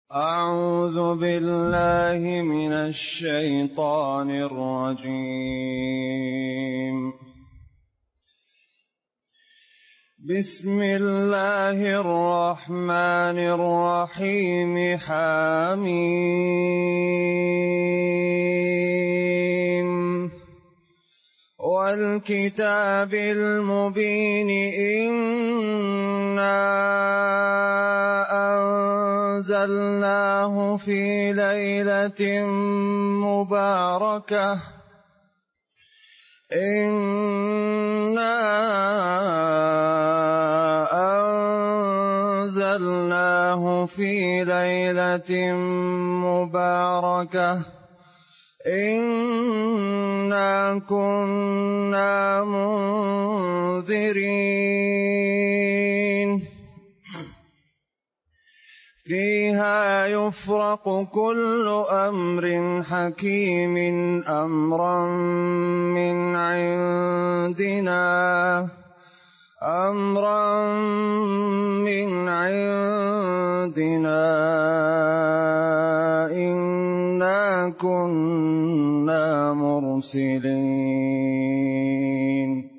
أعوذ بالله من الشيطان الرجيم. بسم الله الرحمن الرحيم. حميم والكتاب المبين. إنا أنزلناه في ليلة مباركة. إنا أنزلناه في ليلة مباركة. إنا كنا منذرين. فيها يفرق كل أمر حكيم أمرا من عندنا إنا كنا مرسلين.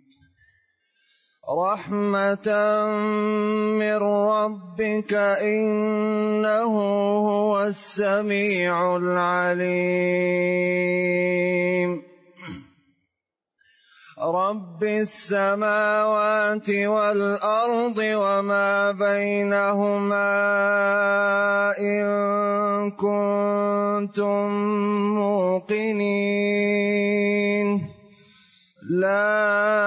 رحمة من ربك إنه هو السميع العليم. رب السماوات والأرض وما بينهما إن كنتم موقنين. لا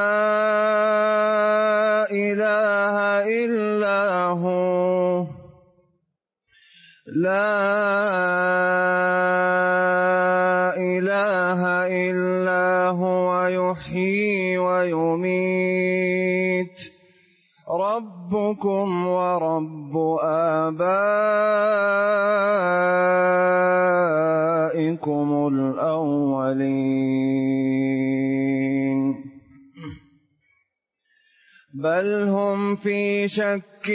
إله إلا هو يحيي ويميت. ربكم ورب آبائكم الأولين. بل هم في شك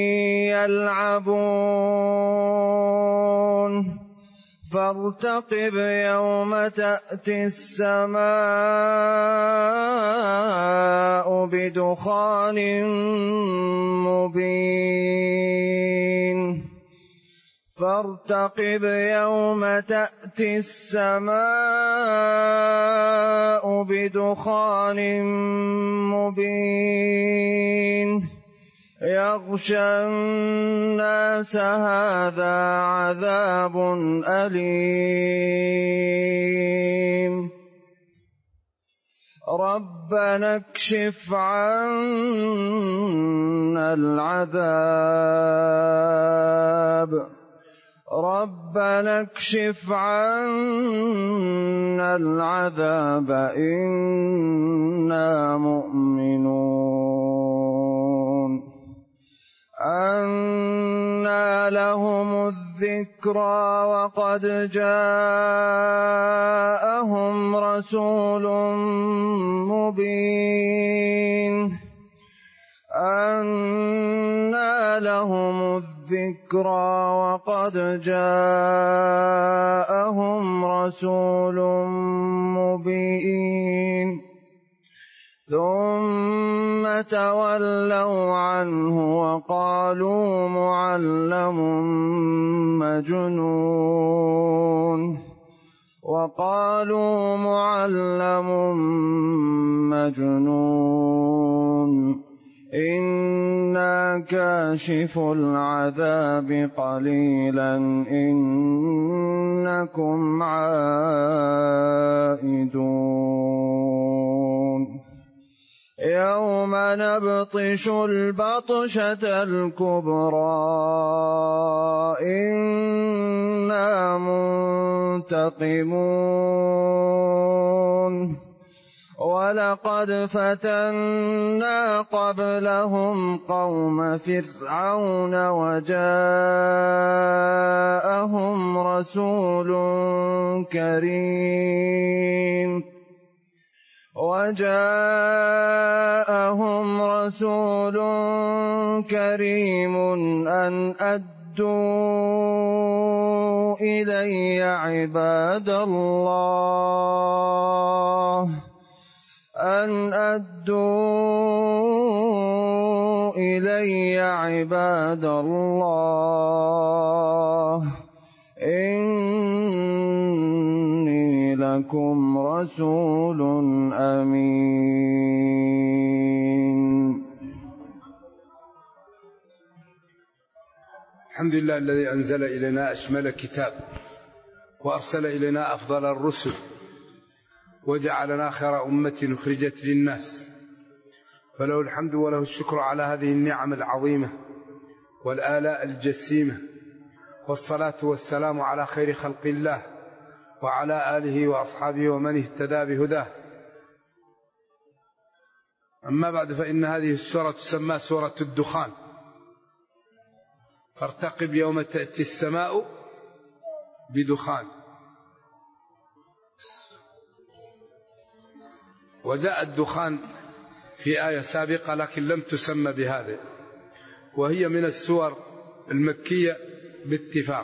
يلعبون. فارتقب يوم تأتي السماء بدخان مبين. فارتقب يوم تأتي السماء بدخان مبين. يغشى الناس هذا عذاب أليم. ربنا اكشف عنا العذاب إنا مؤمنون. أنى لهم الذكرى وقد جاءهم رسول مبين. أنى لهم الذكرى وقد جاءهم رسول مبين. ثم تولوا عنه وقالوا معلم مجنون. إنا كاشف العذاب قليلا إنكم عائدون. يوم نبطش البطشة الكبرى إنا منتقمون. ولقد فتنا قبلهم قوم فرعون وجاءهم رسول كريم أن أدوا إلي عباد الله أن أدوا إلي عباد الله إني لكم رسول أمين. الحمد لله الذي أنزل إلينا أشمل كتاب وأرسل إلينا أفضل الرسل وجعلنا خير أمة أخرجت للناس، فله الحمد وله الشكر على هذه النعم العظيمة والآلاء الجسيمة، والصلاة والسلام على خير خلق الله وعلى آله وأصحابه ومن اهتدى بهداه. أما بعد، فإن هذه السورة تسمى سورة الدخان، فارتقب يوم تأتي السماء بدخان. وجاء الدخان في آية سابقة لكن لم تسمى بهذا، وهي من السور المكية باتفاق.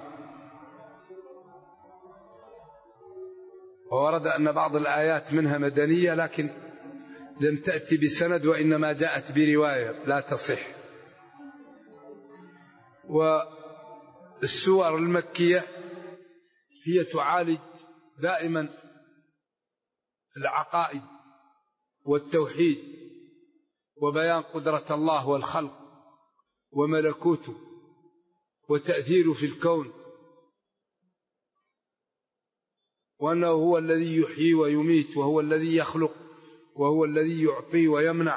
وورد أن بعض الآيات منها مدنية لكن لم تأتي بسند، وإنما جاءت برواية لا تصح. والسور المكية هي تعالج دائما العقائد والتوحيد وبيان قدرة الله والخلق وملكوته وتأثيره في الكون، وأنه هو الذي يحيي ويميت، وهو الذي يخلق، وهو الذي يعطي ويمنع،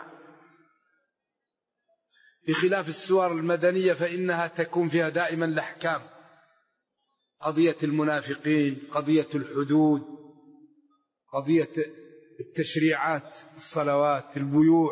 بخلاف السور المدنية فإنها تكون فيها دائما الأحكام، قضية المنافقين، قضية الحدود، قضية التشريعات، الصلوات، البيوع.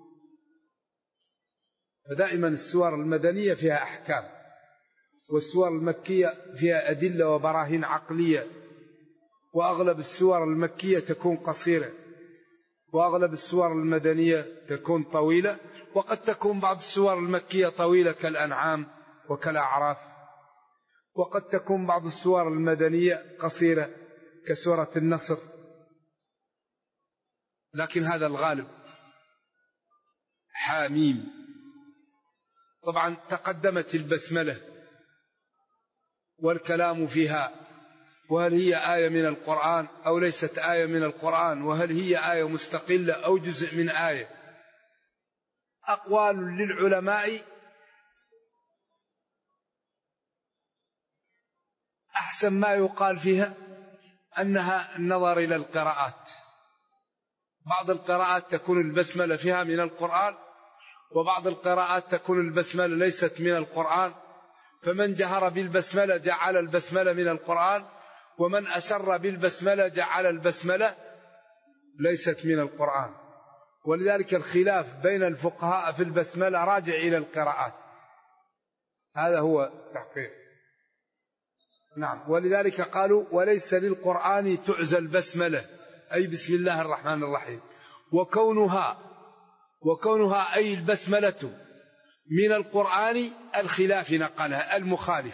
فدائما السور المدنية فيها أحكام، والسور المكية فيها أدلة وبراهين عقلية. وأغلب السور المكية تكون قصيرة، وأغلب السور المدنية تكون طويلة، وقد تكون بعض السور المكية طويلة كالأنعام وكالأعراف، وقد تكون بعض السور المدنية قصيرة كسورة النصر، لكن هذا الغالب. حاميم. طبعا تقدمت البسملة والكلام فيها، وهل هي آية من القرآن أو ليست آية من القرآن، وهل هي آية مستقلة أو جزء من آية. أقوال للعلماء. أحسن ما يقال فيها أنها النظر إلى القراءات. بعض القراءات تكون البسملة فيها من القرآن، وبعض القراءات تكون البسملة ليست من القرآن، فمن جهر بالبسملة جعل البسملة من القرآن، ومن أسر بالبسملة جعل البسملة ليست من القرآن. ولذلك الخلاف بين الفقهاء في البسملة راجع إلى القراءات، هذا هو تحقيق. نعم. ولذلك قالوا وليس للقرآن تعزى البسملة، أي بسم الله الرحمن الرحيم. وكونها أي البسملة من القرآن الخلاف نقلها المخالف.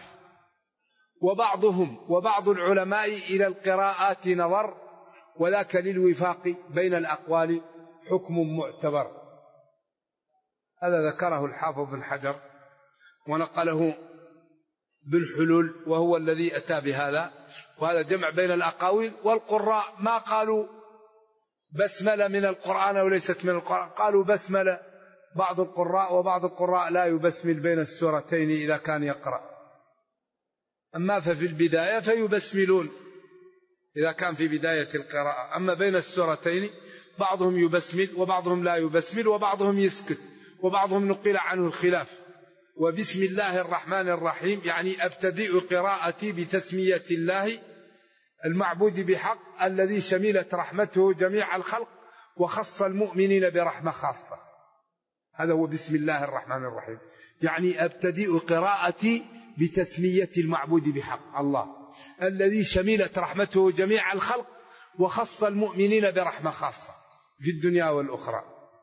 وبعض العلماء إلى القراءات نظر، وذاك للوفاق بين الأقوال حكم معتبر. هذا ذكره الحافظ بن حجر ونقله بالحلول، وهو الذي أتى بهذا. وهذا جمع بين الأقاويل. والقراء ما قالوا بسملة من القرآن وليست من القرآن، قالوا بسملة بعض القراء، وبعض القراء لا يبسمل بين السورتين إذا كان يقرأ. أما ففي البداية فيبسملون إذا كان في بداية القراءة. أما بين السورتين بعضهم يبسمل وبعضهم لا يبسمل، وبعضهم يسكت، وبعضهم نقل عنه الخلاف. وبسم الله الرحمن الرحيم يعني أبتدئ قراءتي بتسمية الله المعبود بحق الذي شملت رحمته جميع الخلق وخص المؤمنين برحمة خاصة. هذا هو بسم الله الرحمن الرحيم، يعني أبتدئ قراءتي بتسمية المعبود بحق الله الذي شملت رحمته جميع الخلق وخص المؤمنين برحمة خاصة في الدنيا والأخرى.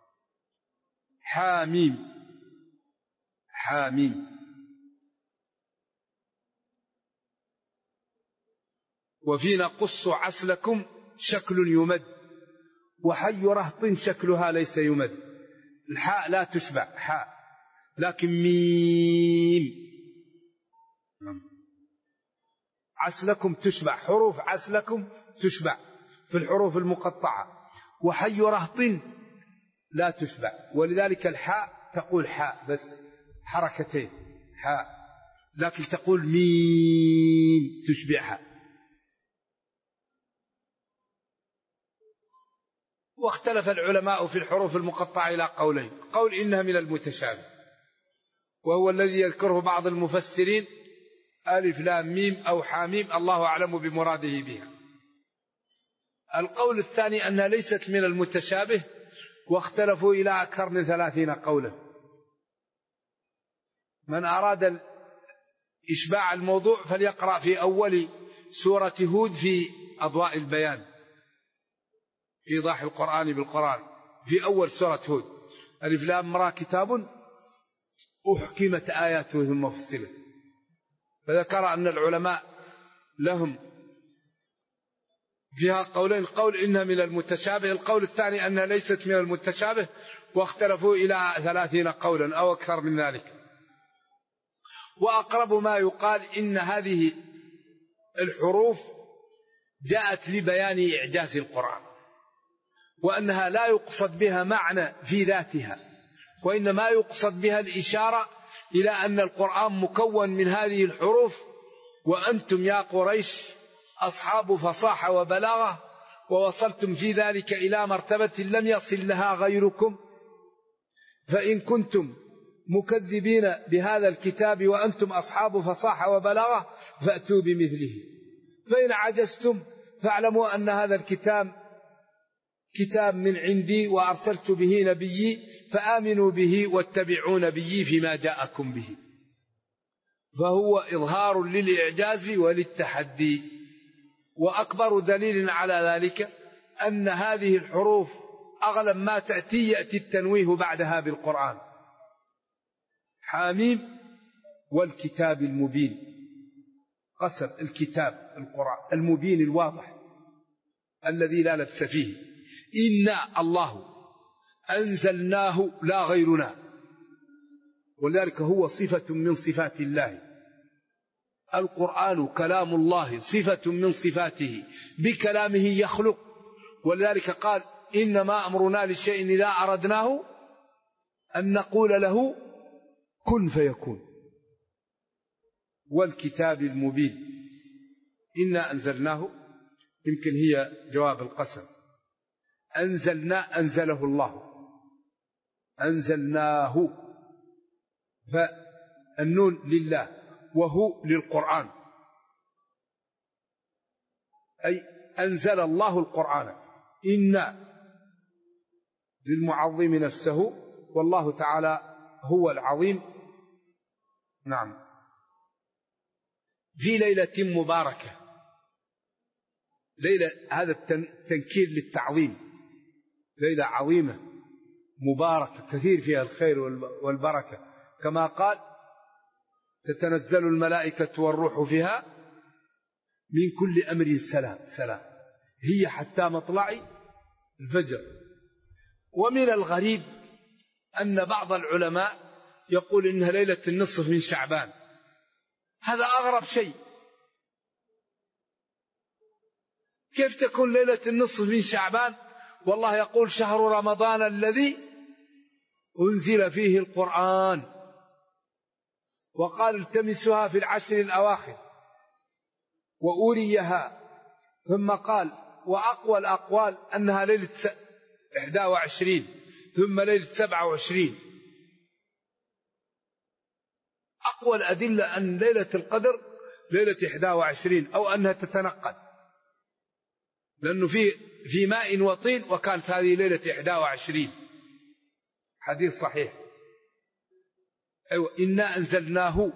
حاميم. حاميم. وفي نقص عسلكم شكل يمد، وحي رهط شكلها ليس يمد. الحاء لا تشبع حاء، لكن ميم. عسلكم تشبع، حروف عسلكم تشبع في الحروف المقطعة، وحي رهط لا تشبع، ولذلك الحاء تقول حاء بس حركتين حاء، لكن تقول ميم تشبعها. واختلف العلماء في الحروف المقطعة إلى قولين: قول إنها من المتشابه، وهو الذي يذكره بعض المفسرين ألف لام ميم أو حاميم، الله أعلم بمراده بها. القول الثاني أنها ليست من المتشابه، واختلفوا إلى أكثر من 30 قولا. من أراد إشباع الموضوع فليقرأ في أول سورة هود في أضواء البيان في إيضاح القرآن بالقرآن، في أول سورة هود: ألف لام را كتاب أحكمت آياته ثم فصلت. فذكر أن العلماء لهم فيها قولين: قول إنها من المتشابه، القول الثاني أنها ليست من المتشابه، واختلفوا إلى 30 قولا أو أكثر من ذلك. وأقرب ما يقال إن هذه الحروف جاءت لبيان إعجاز القرآن، وأنها لا يقصد بها معنى في ذاتها، وإنما يقصد بها الإشارة إلى أن القرآن مكون من هذه الحروف، وأنتم يا قريش أصحاب فصاحة وبلاغة، ووصلتم في ذلك إلى مرتبة لم يصل لها غيركم، فإن كنتم مكذبين بهذا الكتاب وأنتم أصحاب فصاحة وبلاغة فأتوا بمثله، فإن عجزتم فاعلموا أن هذا الكتاب كتاب من عندي وأرسلت به نبيي، فآمنوا به واتبعوا نبيي فيما جاءكم به. فهو إظهار للإعجاز وللتحدي. وأكبر دليل على ذلك أن هذه الحروف أغلب ما يأتي التنويه بعدها بالقرآن: حاميم والكتاب المبين. قسم الكتاب القرآن المبين الواضح الذي لا لبس فيه. إنا الله أنزلناه لا غيرنا، ولذلك هو صفة من صفات الله. القرآن كلام الله، صفة من صفاته، بكلامه يخلق، ولذلك قال: إنما أمرنا للشيء إذا أردناه أن نقول له كن فيكون. والكتاب المبين، إنا أنزلناه يمكن هي جواب القسم. أنزلنا أنزله الله، أنزلناه، فالنون لله وهو للقرآن، أي أنزل الله القرآن. إنا للمعظم نفسه، والله تعالى هو العظيم. نعم. في ليلة مباركة، ليلة هذا التنكير للتعظيم، ليلة عظيمة مباركة كثير فيها الخير والبركة، كما قال: تتنزل الملائكة والروح فيها من كل أمر سلام سلام، هي حتى مطلع الفجر. ومن الغريب أن بعض العلماء يقول إنها ليلة النصف من شعبان، هذا أغرب شيء. كيف تكون ليلة النصف من شعبان؟ والله يقول: شهر رمضان الذي أنزل فيه القرآن، وقال: التمسها في العشر الأواخر، وأوريها. ثم قال: وأقوى الأقوال أنها ليلة 21 ثم ليلة 27. أقوى الأدلة أن ليلة القدر ليلة 21 أو أنها تتنقل، لأنه في ماء وطين، وكانت هذه ليلة 21. حديث صحيح. أيوة. إنا أنزلناه،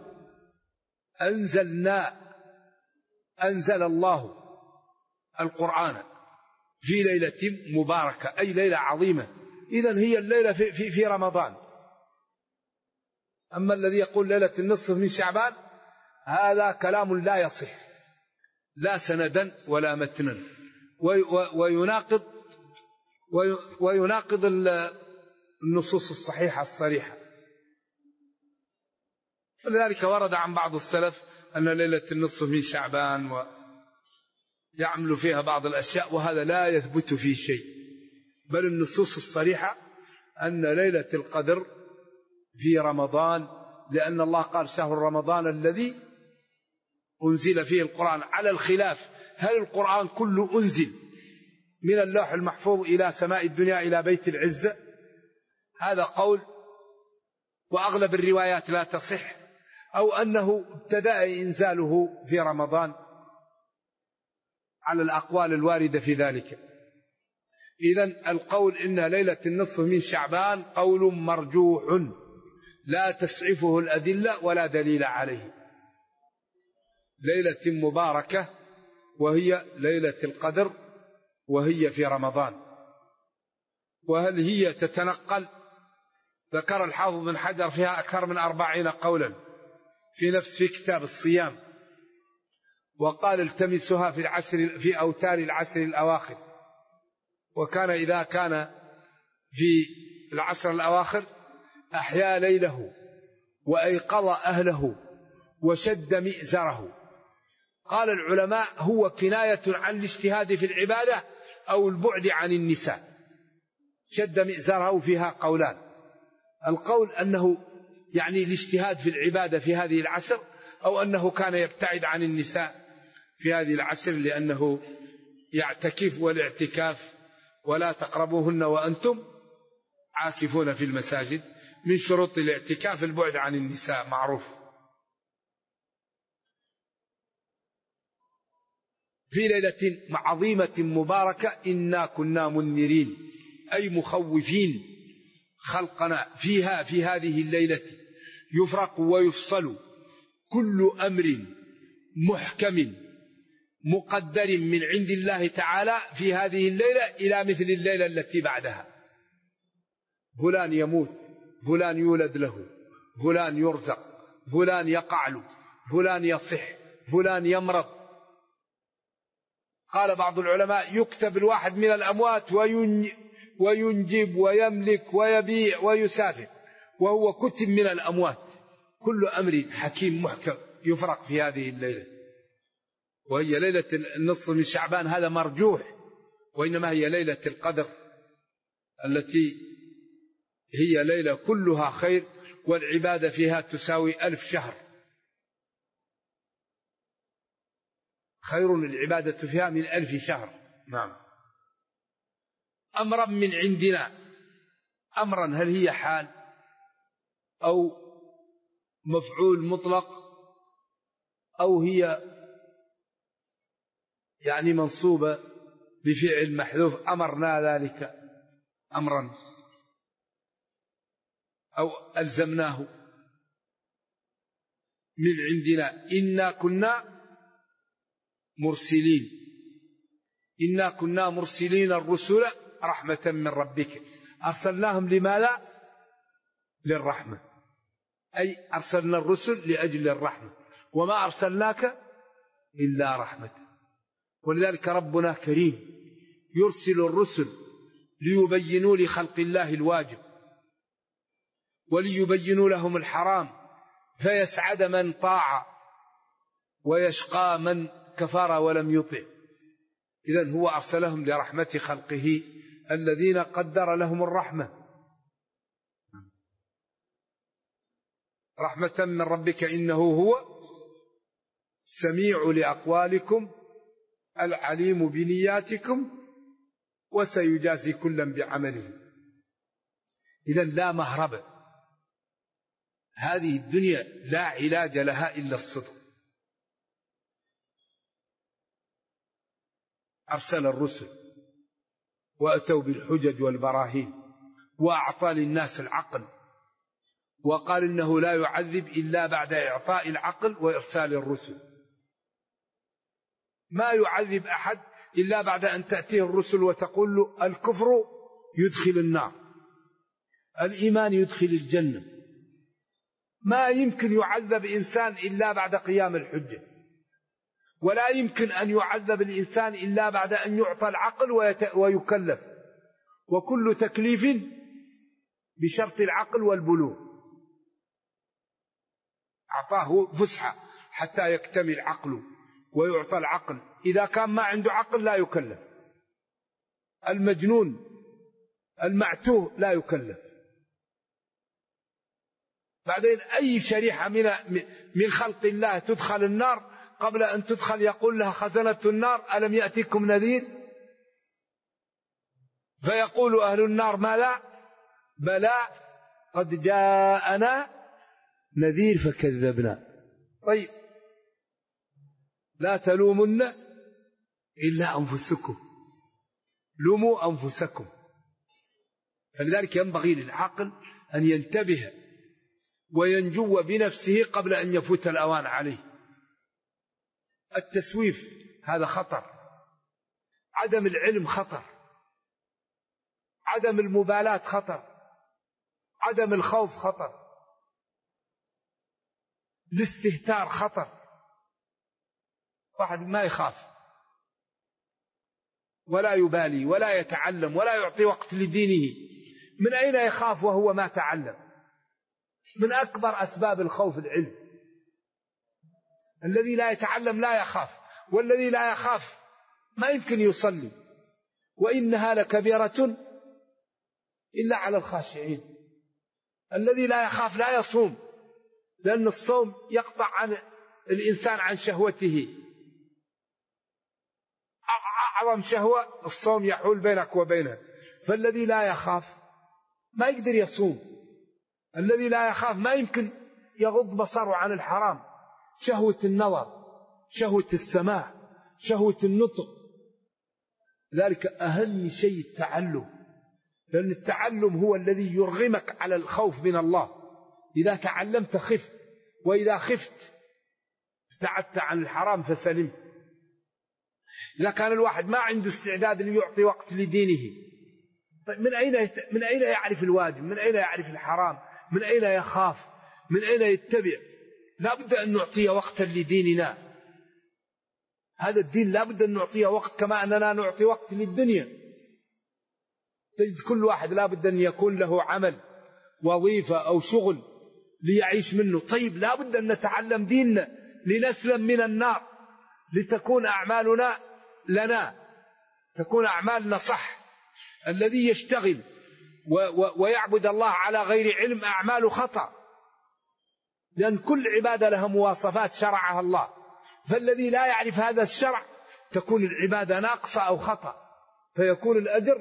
أنزل الله القرآن في ليلة مباركة، أي ليلة عظيمة. إذن هي الليلة في رمضان. أما الذي يقول ليلة النصف من شعبان هذا كلام لا يصح، لا سندا ولا متنا، ويناقض النصوص الصحيحة الصريحة. ولذلك ورد عن بعض السلف أن ليلة النصف من شعبان ويعمل فيها بعض الأشياء، وهذا لا يثبت فيه شيء، بل النصوص الصريحة أن ليلة القدر في رمضان، لأن الله قال شهر رمضان الذي أنزل فيه القرآن، على الخلاف هل القرآن كله أنزل من اللوح المحفوظ إلى سماء الدنيا إلى بيت العزة؟ هذا قول، وأغلب الروايات لا تصح، أو أنه ابتدأ إنزاله في رمضان على الأقوال الواردة في ذلك. إذن القول إن ليلة النصف من شعبان قول مرجوح لا تسعفه الأدلة ولا دليل عليه. ليلة مباركة وهي ليلة القدر وهي في رمضان. وهل هي تتنقل؟ ذكر الحافظ بن حجر فيها أكثر من 40 قولا في كتاب الصيام، وقال التمسها في أوتار العشر الأواخر. وكان إذا كان في العشر الأواخر أحيا ليله وأيقظ أهله وشد مئزره. قال العلماء هو كناية عن الاجتهاد في العبادة أو البعد عن النساء. شد مئزره فيها قولان، القول أنه يعني الاجتهاد في العبادة في هذه العشر، أو أنه كان يبتعد عن النساء في هذه العشر لأنه يعتكف، والاعتكاف ولا تقربوهن وأنتم عاكفون في المساجد، من شروط الاعتكاف البعد عن النساء معروف. في ليلة عظيمة مباركة إنا كنا منذرين، أي مخوفين خلقنا فيها، في هذه الليلة يفرق ويفصل كل أمر محكم مقدر من عند الله تعالى في هذه الليلة إلى مثل الليلة التي بعدها. فلان يموت، فلان يولد له، فلان يرزق، فلان يقع له، فلان يصح، فلان يمرض. قال بعض العلماء يكتب الواحد من الأموات وينجب ويملك ويبيع ويسافر وهو كتب من الأموات. كل أمر حكيم محكم يفرق في هذه الليلة، وهي ليلة النصف من شعبان. هذا مرجوح، وإنما هي ليلة القدر التي هي ليلة كلها خير، والعبادة فيها تساوي 1000 شهر. خير العبادة فيها من 1000 شهر. نعم. أمرا من عندنا، أمرا هل هي حال أو مفعول مطلق، أو هي يعني منصوبة بفعل محذوف، أمرنا ذلك أمرا أو ألزمناه. من عندنا إنا كنا مرسلين، إنا كنا مرسلين الرسل رحمة من ربك. أرسلناهم لماذا؟ للرحمة، أي أرسلنا الرسل لأجل الرحمة، وما أرسلناك إلا رحمة. ولذلك ربنا كريم يرسل الرسل ليبينوا لخلق الله الواجب، وليبينوا لهم الحرام، فيسعد من طاع ويشقى من كفر ولم يطع. إذن هو أرسلهم لرحمة خلقه الذين قدر لهم الرحمة. رحمة من ربك إنه هو السميع لأقوالكم العليم بنياتكم وسيجازي كلا بعمله. إذن لا مهرب، هذه الدنيا لا علاج لها إلا الصدق. أرسل الرسل وأتوا بالحجج والبراهين، وأعطى للناس العقل، وقال إنه لا يعذب إلا بعد إعطاء العقل وإرسال الرسل. ما يعذب أحد إلا بعد أن تأتيه الرسل وتقول له الكفر يدخل النار، الإيمان يدخل الجنة. ما يمكن يعذب إنسان إلا بعد قيام الحجة. ولا يمكن أن يعذب الإنسان إلا بعد أن يعطى العقل ويكلف، وكل تكليف بشرط العقل والبلوغ. أعطاه فسحة حتى يكتمل عقله ويعطى العقل، إذا كان ما عنده عقل لا يكلف. المجنون المعتوه لا يكلف. بعدين أي شريحة من خلق الله تدخل النار قبل أن تدخل يقول لها خزنة النار ألم يأتيكم نذير؟ فيقول أهل النار ما لا بلى قد جاءنا نذير فكذبنا. طيب لا تلومن إلا أنفسكم، لوموا أنفسكم. فلذلك ينبغي للعاقل أن ينتبه وينجو بنفسه قبل أن يفوت الأوان عليه. التسويف هذا خطر، عدم العلم خطر، عدم المبالاة خطر، عدم الخوف خطر، الاستهتار خطر. واحد ما يخاف ولا يبالي ولا يتعلم ولا يعطي وقت لدينه، من أين يخاف وهو ما تعلم؟ من أكبر أسباب الخوف العلم. الذي لا يتعلم لا يخاف، والذي لا يخاف ما يمكن يصلي، وإنها لكبيرة إلا على الخاشعين. الذي لا يخاف لا يصوم، لأن الصوم يقطع عن الإنسان عن شهوته. أعظم شهوة الصوم يحول بينك وبينه. فالذي لا يخاف ما يقدر يصوم، الذي لا يخاف ما يمكن يغض بصره عن الحرام. شهوة النظر، شهوة السماع، شهوة النطق. ذلك أهم شيء التعلم، لأن التعلم هو الذي يرغمك على الخوف من الله. إذا تعلمت خفت، وإذا خفت ابتعدت عن الحرام فسلمت. إذا كان الواحد ما عنده استعداد ليعطي وقت لدينه، طيب من أين يعرف الواجب؟ من أين يعرف الحرام؟ من أين يخاف؟ من أين يتبع؟ لا بد أن نعطي وقتا لديننا. هذا الدين لا بد أن نعطيه وقت، كما أننا نعطي وقت للدنيا. تجد كل واحد لا بد أن يكون له عمل، وظيفة أو شغل ليعيش منه. طيب لا بد أن نتعلم ديننا لنسلم من النار، لتكون أعمالنا لنا، تكون أعمالنا صح. الذي يشتغل ويعبد الله على غير علم أعماله خطأ، لأن كل عبادة لها مواصفات شرعها الله. فالذي لا يعرف هذا الشرع تكون العبادة ناقصة أو خطأ، فيكون الأجر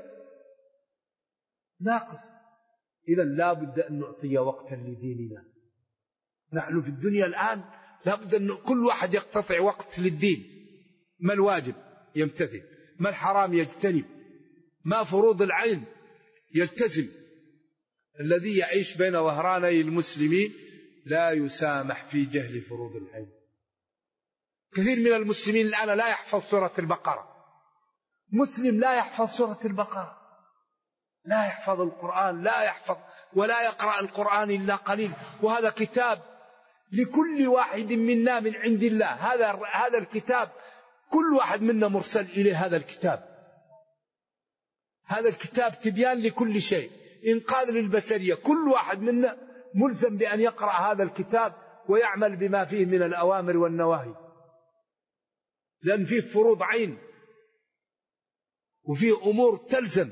ناقص. إذا لا بد أن نعطي وقتا لديننا. نحن في الدنيا الآن لا بد أن كل واحد يقتطع وقت للدين. ما الواجب يمتثل، ما الحرام يجتنب، ما فروض العين يلتزم. الذي يعيش بين ظهراني المسلمين لا يسامح في جهل فروض العين. كثير من المسلمين الآن لا يحفظ سورة البقرة. مسلم لا يحفظ سورة البقرة، لا يحفظ القرآن، لا يحفظ ولا يقرأ القرآن إلا قليل. وهذا كتاب لكل واحد منا من عند الله. هذا الكتاب كل واحد منا مرسل إليه هذا الكتاب. هذا الكتاب تبيان لكل شيء، إنقاذ للبشرية. كل واحد منا ملزم بأن يقرأ هذا الكتاب ويعمل بما فيه من الأوامر والنواهي، لأن فيه فروض عين وفيه أمور تلزم.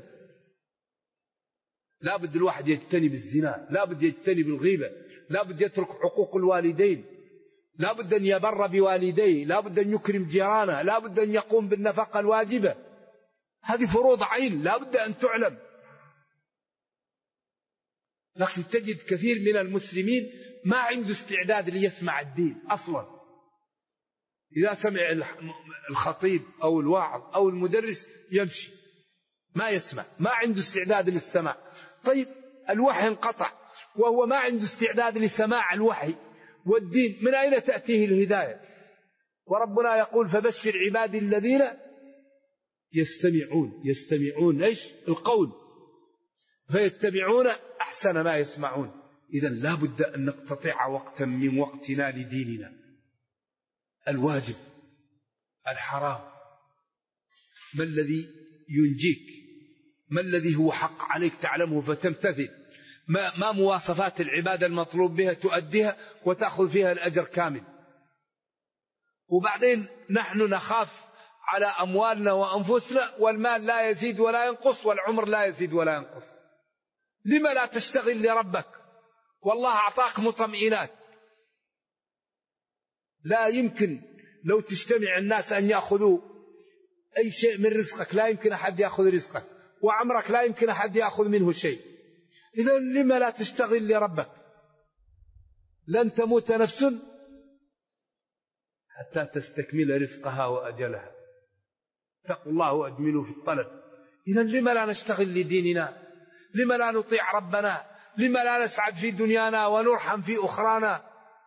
لا بد الواحد يجتنب الزنا، لا بد يجتنب الغيبة، لا بد يترك حقوق الوالدين، لا بد أن يبر بوالديه، لا بد أن يكرم جيرانه، لا بد أن يقوم بالنفقة الواجبة. هذه فروض عين لا بد أن تعلم. لكن تجد كثير من المسلمين ما عنده استعداد ليسمع الدين أصلا. إذا سمع الخطيب أو الواعظ أو المدرس يمشي، ما يسمع، ما عنده استعداد للسماع. طيب الوحي انقطع وهو ما عنده استعداد لسماع الوحي والدين، من أين تأتيه الهداية؟ وربنا يقول فبشر عبادي الذين يستمعون إيش؟ القول فيتبعون أحسن ما يسمعون. إذا لا بد أن نقتطع وقتا من وقتنا لديننا. الواجب الحرام، ما الذي ينجيك، ما الذي هو حق عليك تعلمه فتمتثل، ما مواصفات العبادة المطلوب بها تؤديها وتأخذ فيها الأجر كامل. وبعدين نحن نخاف على أموالنا وأنفسنا، والمال لا يزيد ولا ينقص، والعمر لا يزيد ولا ينقص. لما لا تشتغل لربك؟ والله أعطاك مطمئنات. لا يمكن لو تجتمع الناس أن يأخذوا أي شيء من رزقك، لا يمكن أحد يأخذ رزقك، وعمرك لا يمكن أحد يأخذ منه شيء. إذا لما لا تشتغل لربك؟ لن تموت نفس حتى تستكمل رزقها وأجلها. اتقوا الله وأجملوا في الطلب. إذا لما لا نشتغل لديننا؟ لما لا نطيع ربنا؟ لما لا نسعد في دنيانا ونرحم في أخرانا؟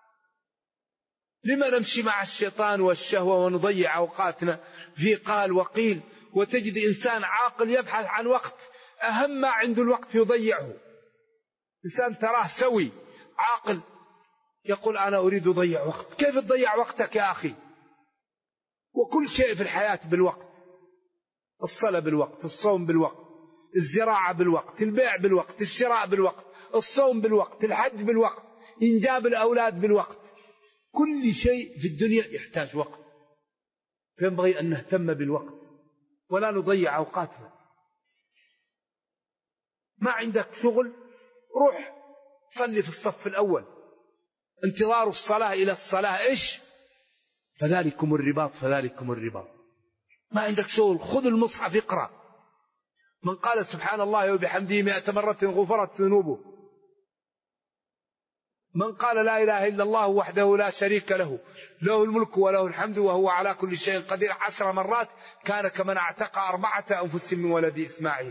لما نمشي مع الشيطان والشهوة ونضيع أوقاتنا في قال وقيل؟ وتجد إنسان عاقل يبحث عن وقت، أهم ما عنده الوقت يضيعه. إنسان تراه سوي عاقل يقول أنا أريد أضيع وقت. كيف تضيع وقتك يا أخي؟ وكل شيء في الحياة بالوقت. الصلاة بالوقت، الصوم بالوقت، الزراعة بالوقت، البيع بالوقت، الشراء بالوقت، الصوم بالوقت، الحج بالوقت، إنجاب الأولاد بالوقت. كل شيء في الدنيا يحتاج وقت، فينبغي أن نهتم بالوقت ولا نضيع أوقاتنا. ما عندك شغل، روح صلي في الصف الأول. انتظار الصلاة إلى الصلاة إيش؟ فذلكم الرباط، فذلكم الرباط. ما عندك شغل، خذ المصحف اقرأ. من قال سبحان الله وبحمده 100 مرة غفرت ذنوبه. من قال لا إله إلا الله وحده لا شريك له، له الملك وله الحمد وهو على كل شيء قدير 10 مرات، كان كمن اعتق 4 أنفس من ولد إسماعيل.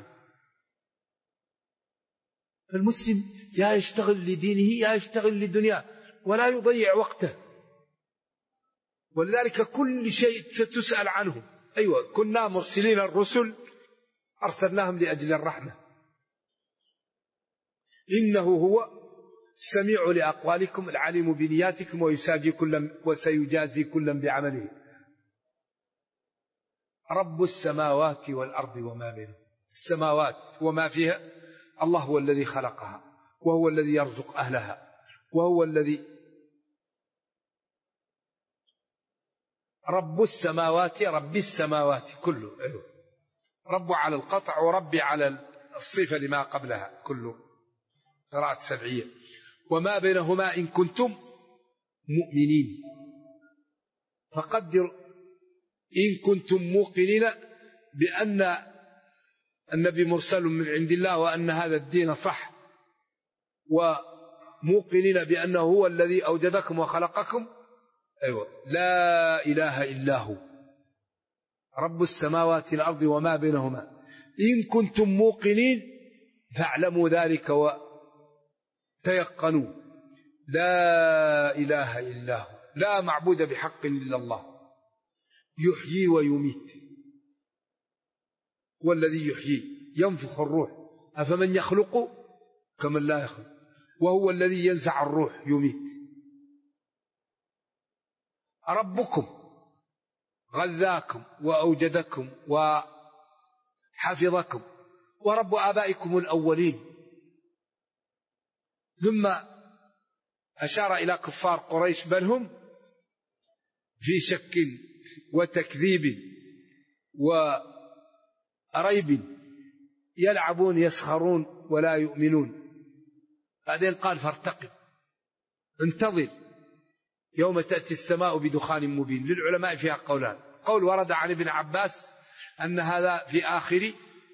فالمسلم يا يشتغل لدينه يا يشتغل للدنيا ولا يضيع وقته. ولذلك كل شيء ستسأل عنه. أيوة، كنا مرسلين الرسل أرسلناهم لأجل الرحمة. إنه هو السميع لأقوالكم العليم بنياتكم وسيجازي كلا بعمله. رب السماوات والأرض وما بينهما. السماوات وما فيها الله هو الذي خلقها، وهو الذي يرزق أهلها، وهو الذي رب السماوات، رب السماوات كله. أيوه. رب على القطع ورب على الصفة لما قبلها كله، قراءة سبعية. وما بينهما إن كنتم مؤمنين، فقدر إن كنتم موقنين بأن النبي مرسل من عند الله وأن هذا الدين صح، وموقنين بأنه هو الذي أوجدكم وخلقكم. أيوة، لا إله إلا هو رب السماوات والأرض وما بينهما إن كنتم موقنين فاعلموا ذلك وتيقنوا لا إله إلا هو، لا معبود بحق إلا الله، يحيي ويميت. والذي يحيي ينفخ الروح أفمن يخلق كمن لا يخلق، وهو الذي ينزع الروح يميت. ربكم غذاكم وأوجدكم وحفظكم ورب آبائكم الأولين. ثم أشار إلى كفار قريش بل هم في شك وتكذيب وريب، يلعبون يسخرون ولا يؤمنون. بعدين قال فارتقب، انتظر يوم تأتي السماء بدخان مبين. للعلماء فيها قولان. قول ورد عن ابن عباس أن هذا في آخر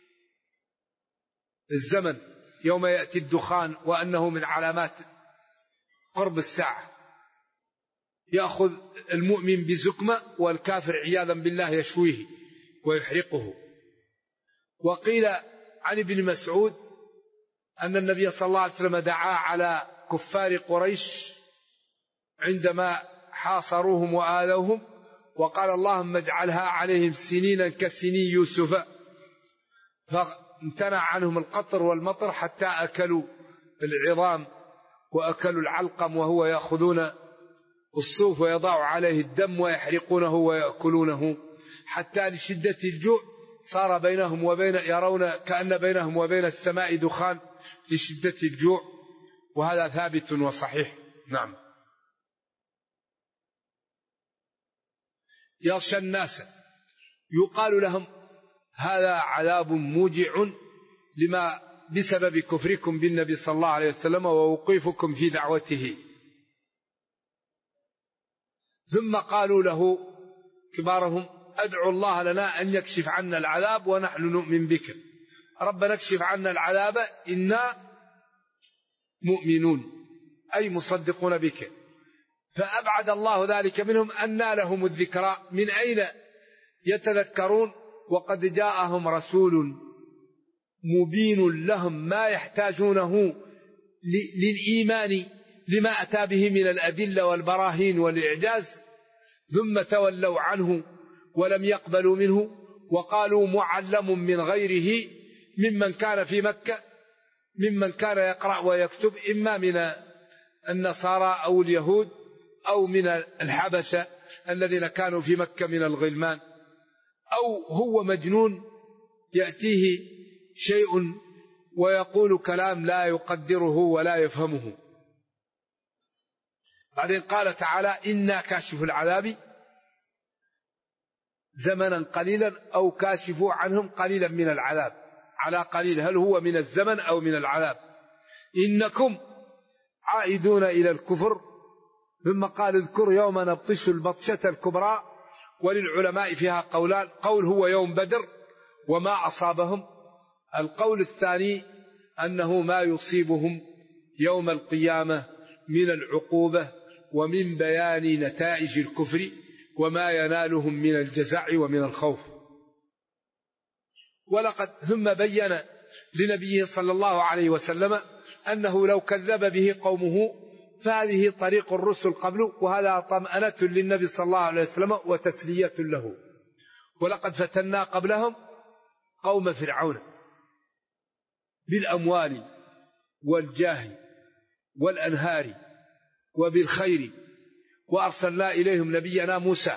الزمن يوم يأتي الدخان، وأنه من علامات قرب الساعة، يأخذ المؤمن بزكمة والكافر عياذا بالله يشويه ويحرقه. وقيل عن ابن مسعود أن النبي صلى الله عليه وسلم دعا على كفار قريش عندما حاصروهم وآذوهم، وقال اللهم اجعلها عليهم سنينا كسني يوسف، فامتنع عنهم القطر والمطر حتى أكلوا العظام وأكلوا العلقم، وهو يأخذون الصوف ويضع عليه الدم ويحرقونه ويأكلونه، حتى لشدة الجوع صار بينهم وبين يرون كأن بينهم وبين السماء دخان لشدة الجوع، وهذا ثابت وصحيح. نعم. يغشى الناس يقال لهم هذا عذاب موجع لما بسبب كفركم بالنبي صلى الله عليه وسلم ووقوفكم في دعوته. ثم قالوا له كبارهم ادعوا الله لنا أن يكشف عنا العذاب ونحن نؤمن بك، ربنا اكشف عنا العذاب إنا مؤمنون أي مصدقون بك. فأبعد الله ذلك منهم أن لهم الذكرى، من أين يتذكرون وقد جاءهم رسول مبين لهم ما يحتاجونه للإيمان لما أتى به من الأدلة والبراهين والإعجاز، ثم تولوا عنه ولم يقبلوا منه وقالوا معلم من غيره ممن كان في مكة، ممن كان يقرأ ويكتب، إما من النصارى أو اليهود أو من الحبشة الذين كانوا في مكة من الغلمان، أو هو مجنون يأتيه شيء ويقول كلام لا يقدره ولا يفهمه. بعدين قال تعالى إنا كاشف العذاب زمنا قليلا أو كاشف عنهم قليلا من العذاب، على قليل هل هو من الزمن أو من العذاب. إنكم عائدون إلى الكفر. ثم قال اذكر يوم نبطش البطشة الكبرى، وللعلماء فيها قولان، قول هو يوم بدر وما أصابهم، القول الثاني أنه ما يصيبهم يوم القيامة من العقوبة ومن بيان نتائج الكفر وما ينالهم من الجزع ومن الخوف. ولقد ثم بين لنبيه صلى الله عليه وسلم أنه لو كذب به قومه فهذه طريق الرسل قبله، وهذا طمأنة للنبي صلى الله عليه وسلم وتسلية له. ولقد فتنا قبلهم قوم فرعون بالأموال والجاه والأنهار وبالخير، وأرسلنا إليهم نبينا موسى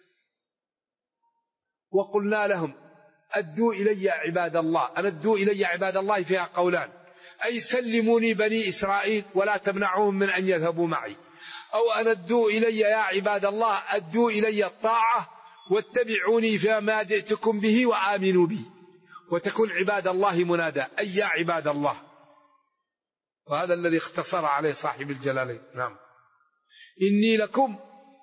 وقلنا لهم أدوا إلي عباد الله. أن أدوا إلي عباد الله فيها قولان، أي سلموني بني إسرائيل ولا تمنعوهم من أن يذهبوا معي، أو أن أدوا إلي يا عباد الله أدوا إلي الطاعة واتبعوني فيما جئتكم به وآمنوا بي، وتكون عباد الله منادى أي يا عباد الله. وهذا الذي اختصر عليه صاحب الجلالين. نعم. إني لكم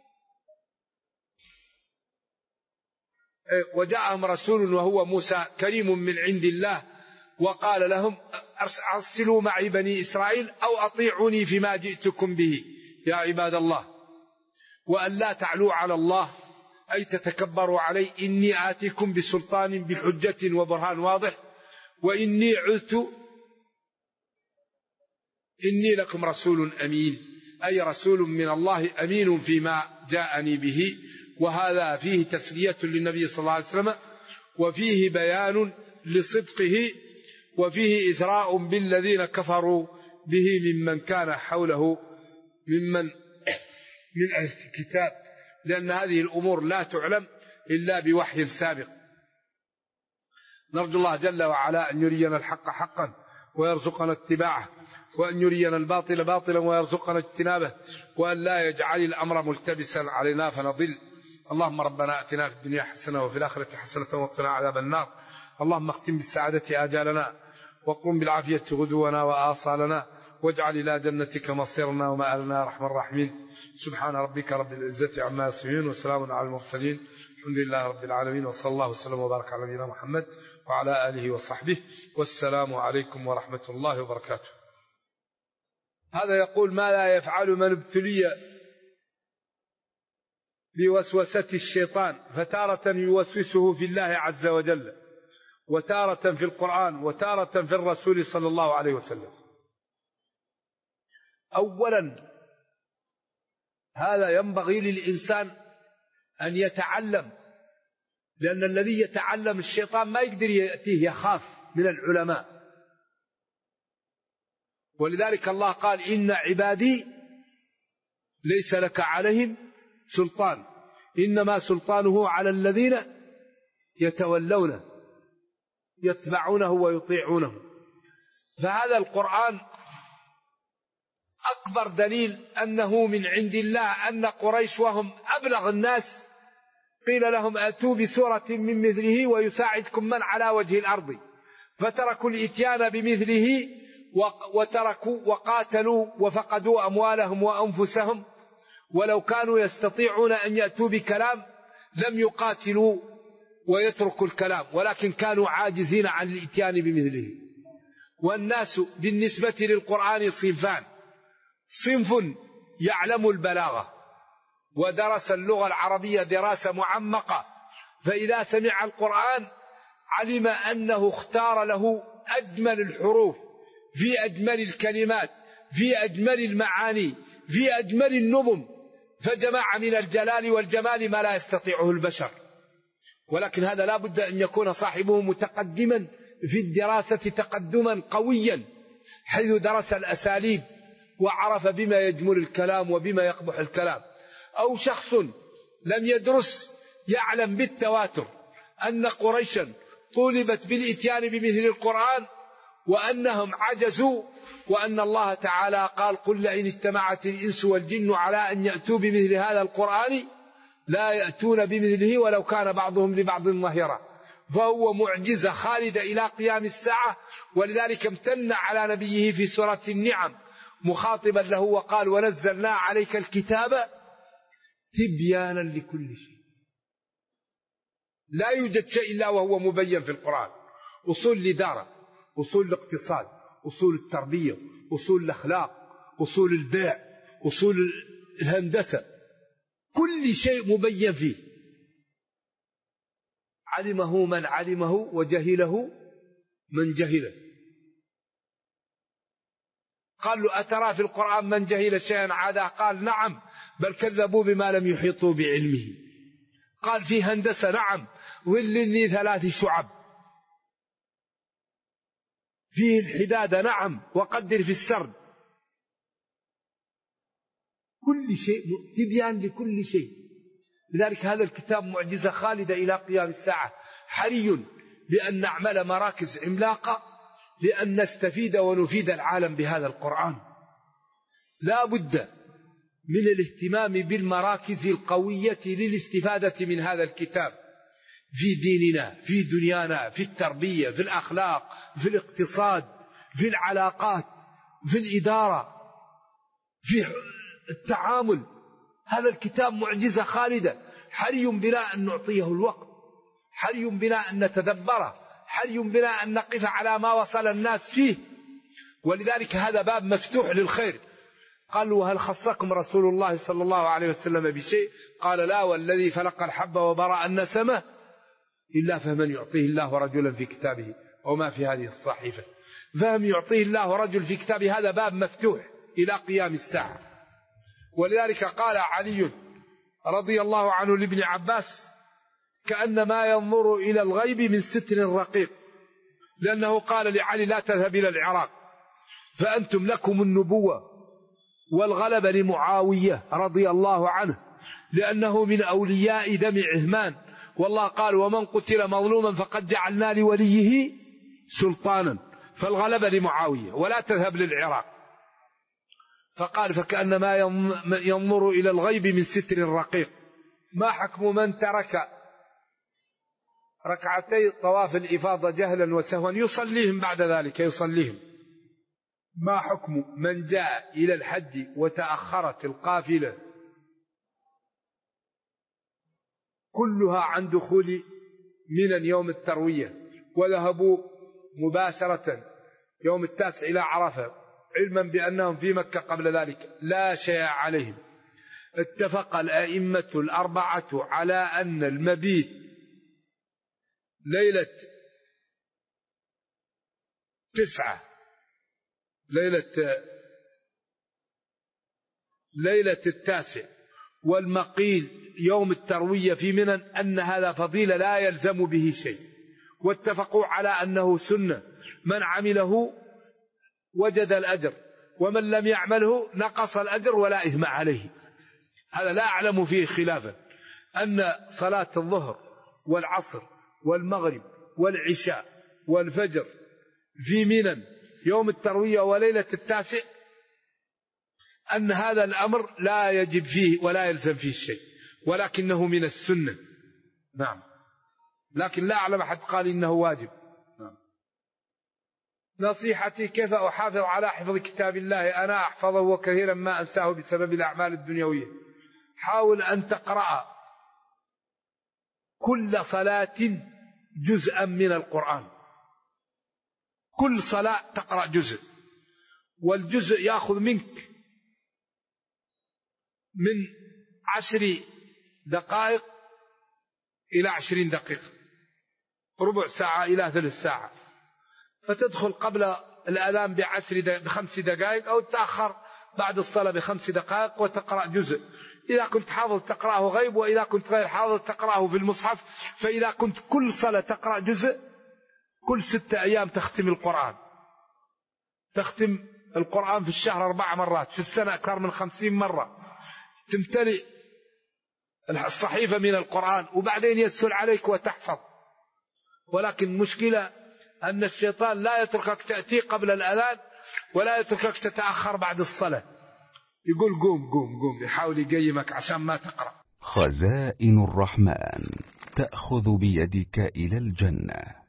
وجاءهم رسول وهو موسى كريم من عند الله وقال لهم أرسلوا معي بني إسرائيل أو أطيعوني فيما جئتكم به يا عباد الله، وأن لا تعلوا على الله أي تتكبروا علي، إني آتيكم بسلطان بحجة وبرهان واضح، وإني عدت إني لكم رسول أمين، أي رسول من الله أمين فيما جاءني به. وهذا فيه تسلية للنبي صلى الله عليه وسلم، وفيه بيان لصدقه، وفيه إزراء بالذين كفروا به ممن كان حوله من أهل الكتاب، لأن هذه الأمور لا تعلم إلا بوحي سابق. نرجو الله جل وعلا أن يرينا الحق حقا ويرزقنا اتباعه، وأن يرينا الباطل باطلا ويرزقنا اجتنابه، وأن لا يجعل الأمر ملتبسا علينا فنضل. اللهم ربنا أتنا في الدنيا حسنة وفي الآخرة حسنة وقنا عذاب النار. اللهم اختم بالسعادة آجالنا، وقم بالعافية غدونا وآصالنا، واجعل إلى جنتك مصيرنا ومآلنا رحمن الراحمين. سبحان ربك رب العزة عما يصفون وسلام على المرسلين، الحمد لله رب العالمين، وصلى الله وسلم وبارك على نبينا محمد وعلى آله وصحبه، والسلام عليكم ورحمة الله وبركاته. هذا يقول ما لا يفعل من ابتلي بوسوسة الشيطان، فتارة يوسوسه في الله عز وجل، وتارة في القرآن، وتارة في الرسول صلى الله عليه وسلم. أولا هذا ينبغي للإنسان أن يتعلم، لأن الذي يتعلم الشيطان ما يقدر يأتيه، يخاف من العلماء. ولذلك الله قال إن عبادي ليس لك عليهم سلطان، إنما سلطانه على الذين يتولونه يتبعونه ويطيعونه. فهذا القرآن أكبر دليل أنه من عند الله، أن قريش وهم أبلغ الناس قيل لهم أتوا بسورة من مثله ويساعدكم من على وجه الأرض، فتركوا الإتيان بمثله وتركوا وقاتلوا وفقدوا أموالهم وأنفسهم، ولو كانوا يستطيعون أن يأتوا بكلام لم يقاتلوا ويتركوا الكلام، ولكن كانوا عاجزين عن الإتيان بمثله. والناس بالنسبة للقرآن صنفان: صنف يعلم البلاغة ودرس اللغة العربية دراسة معمقة، فإذا سمع القرآن علم أنه اختار له أجمل الحروف في أجمل الكلمات في أجمل المعاني في أجمل النظم، فجمع من الجلال والجمال ما لا يستطيعه البشر. ولكن هذا لا بد أن يكون صاحبه متقدما في الدراسة تقدما قويا، حيث درس الأساليب وعرف بما يجمل الكلام وبما يقبح الكلام. أو شخص لم يدرس يعلم بالتواتر أن قريشا طولبت بالإتيان بمثل القرآن وأنهم عجزوا، وأن الله تعالى قال: قل لئن اجتمعت الإنس والجن على أن يأتوا بمثل هذا القرآن لا يأتون بمثله ولو كان بعضهم لبعض ظهيرا. فهو معجزة خالدة إلى قيام الساعة. ولذلك امتن على نبيه في سورة النعم مخاطبا له وقال: ونزلنا عليك الكتاب تبيانا لكل شيء. لا يوجد شيء إلا وهو مبين في القرآن: أصول الإدارة، أصول الاقتصاد، أصول التربية، أصول الأخلاق، أصول البيع، أصول الهندسة، كل شيء مبين فيه. علمه من علمه وجهله من جهله. قال له: أترى في القرآن من جهل شيئا عاده؟ قال: نعم، بل كذبوا بما لم يحيطوا بعلمه. قال: في هندسة؟ نعم، ظل 3 شعب. فيه الحدادة؟ نعم، وقدر في السرد. كل شيء تبيان لكل شيء. لذلك هذا الكتاب معجزة خالدة إلى قيام الساعة. حري بأن نعمل مراكز عملاقة لأن نستفيد ونفيد العالم بهذا القرآن. لا بد من الاهتمام بالمراكز القوية للاستفادة من هذا الكتاب في ديننا، في دنيانا، في التربية، في الأخلاق، في الاقتصاد، في العلاقات، في الإدارة، في التعامل. هذا الكتاب معجزة خالدة. حري بنا أن نعطيه الوقت، حري بنا أن نتدبره، حري بنا أن نقف على ما وصل الناس فيه. ولذلك هذا باب مفتوح للخير. قالوا: هل خصكم رسول الله صلى الله عليه وسلم بشيء؟ قال: لا، والذي فلق الحب وبرأ النسمة إلا فمن يعطيه الله رجلا في كتابه وما في هذه الصحيفة. فهم يعطيه الله رجل في كتابه، هذا باب مفتوح إلى قيام الساعة. ولذلك قال علي رضي الله عنه لابن عباس: كأنما ينظر إلى الغيب من ستر رقيق، لأنه قال لعلي: لا تذهب إلى العراق فأنتم لكم النبوة والغلبة لمعاوية رضي الله عنه، لأنه من أولياء دم عثمان، والله قال: ومن قتل مظلوما فقد جعلنا لوليه سلطانا، فالغلبة لمعاوية ولا تذهب للعراق. فقال: فكأنما ينظر إلى الغيب من ستر رقيق. ما حكم من ترك ركعتي طواف الإفاضة جهلا وسهوا يصليهم بعد ذلك؟ يصليهم. ما حكم من جاء إلى الحج وتأخرت القافلة كلها عن دخول من يوم التروية وذهبوا مباشرة يوم 9 إلى عرفة، علما بأنهم في مكة قبل ذلك؟ لا شيء عليهم. اتفق الأئمة الأربعة على أن المبيت ليلة 9 ليلة 9 والمقيل يوم التروية في منى أن هذا فضيلة لا يلزم به شيء، واتفقوا على أنه سنة، من عمله وجد الأجر ومن لم يعمله نقص الأجر ولا إثم عليه. هذا لا أعلم فيه خلافا، أن صلاة الظهر والعصر والمغرب والعشاء والفجر في منى يوم التروية وليلة التاسع، أن هذا الأمر لا يجب فيه ولا يلزم فيه شيء، ولكنه من السنة. نعم، لكن لا أعلم أحد قال إنه واجب. نعم. نصيحتي كيف أحافظ على حفظ كتاب الله؟ أنا أحفظه وكثيرا ما أنساه بسبب الأعمال الدنيوية. حاول أن تقرأ كل صلاة جزءا من القرآن، كل صلاة تقرأ جزء، والجزء يأخذ منك من 10 دقائق إلى 20 دقيقة، ربع ساعة إلى ثلث ساعة، فتدخل قبل الأذان ب5 دقائق أو تأخر بعد الصلاة ب5 دقائق وتقرأ جزء، إذا كنت حافظ تقرأه غيب، وإذا كنت غير حافظ تقرأه في المصحف. فإذا كنت كل صلاة تقرأ جزء، كل 6 أيام تختم القرآن. تختم القرآن في الشهر 4 مرات، في السنة أكثر من 50 مرة، تمتلئ الصحيفة من القرآن، وبعدين يسهل عليك وتحفظ. ولكن المشكلة أن الشيطان لا يتركك تأتي قبل الأذان، ولا يتركك تتأخر بعد الصلاة، يقول قوم قوم قوم، يحاول يقيمك عشان ما تقرأ. خزائن الرحمن تأخذ بيدك إلى الجنة.